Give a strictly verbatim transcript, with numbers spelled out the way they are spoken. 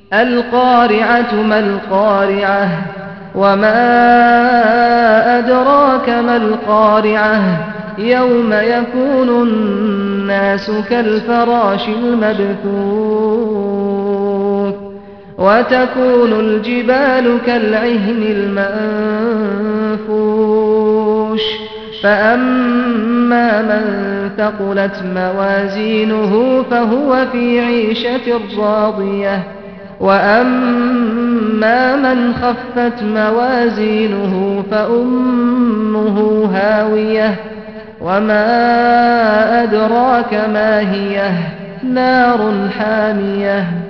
القارعة ما القارعة وما أدراك ما القارعة يوم يكون الناس كالفراش المبثوث وتكون الجبال كالعهن المنفوش فأما من ثقلت موازينه فهو في عيشة راضية وأما من خفت موازينه فأمه هاوية وما أدراك ما هي نار حامية